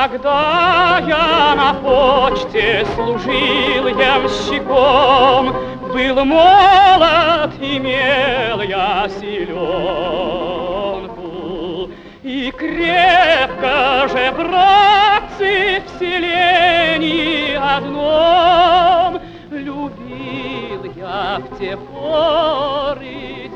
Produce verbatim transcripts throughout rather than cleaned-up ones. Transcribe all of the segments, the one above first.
Когда я на почте служил ямщиком, был молод, имел я силенку. И крепко же, братцы, в селении одном любил я в те поры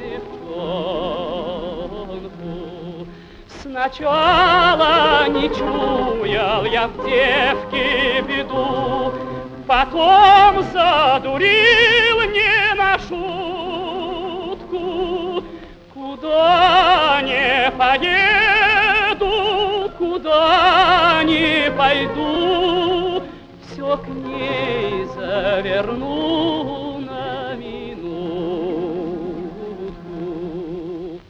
девчонку. Сначала не чуял я в девке беду, потом задурил не на шутку. Куда не поеду, куда не пойду, все к ней заверну на минутку.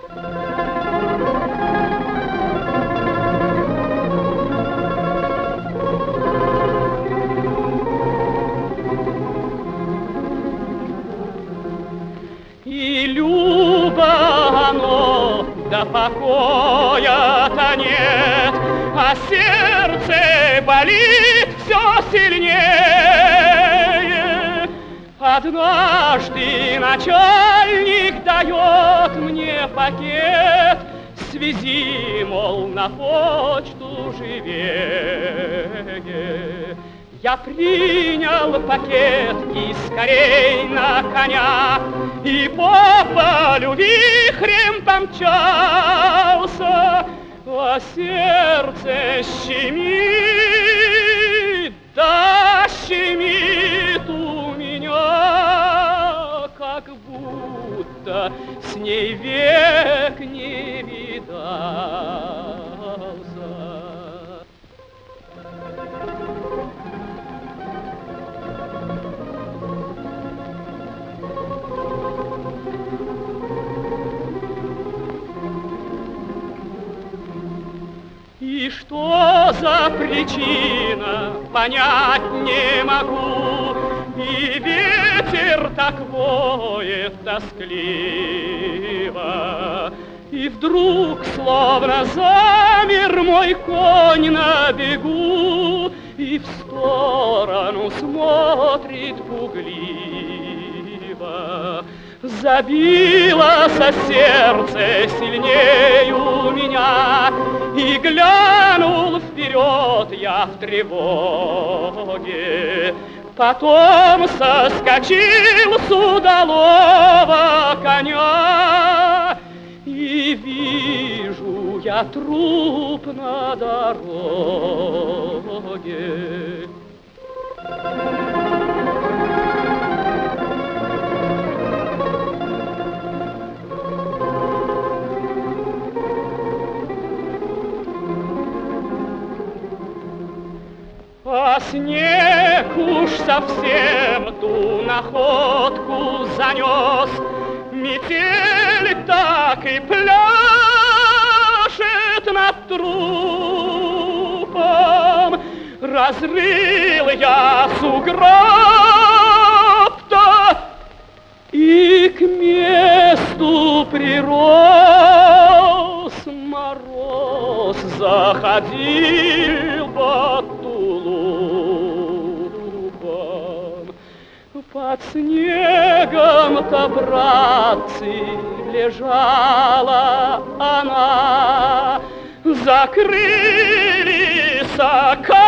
И любо оно, да покоя-то нет, а сердце болит все сильнее. Однажды начальник дает мне пакет, свези, мол, на почту живее. Я принял пакет и скорей на коня, и по полю вихрем помчался, а сердце щемит, да щемит у меня, как будто с ней век не видался. И что за причина, понять не могу, и ветер так воет тоскливо. И вдруг, словно замер мой конь на бегу, и в сторону смотрит пугливо. Забилось сердце сильнее у меня, и глянул вперед я в тревоге. Потом соскочил с удалого коня, и вижу я труп на дороге. А снег уж совсем ту находку занес, метель так и пляшет над трупом. Разрыл я сугроб-то и к месту прирос. Мороз заходил под тулупом. Под снегом-то, братцы, лежала она, закрылись окна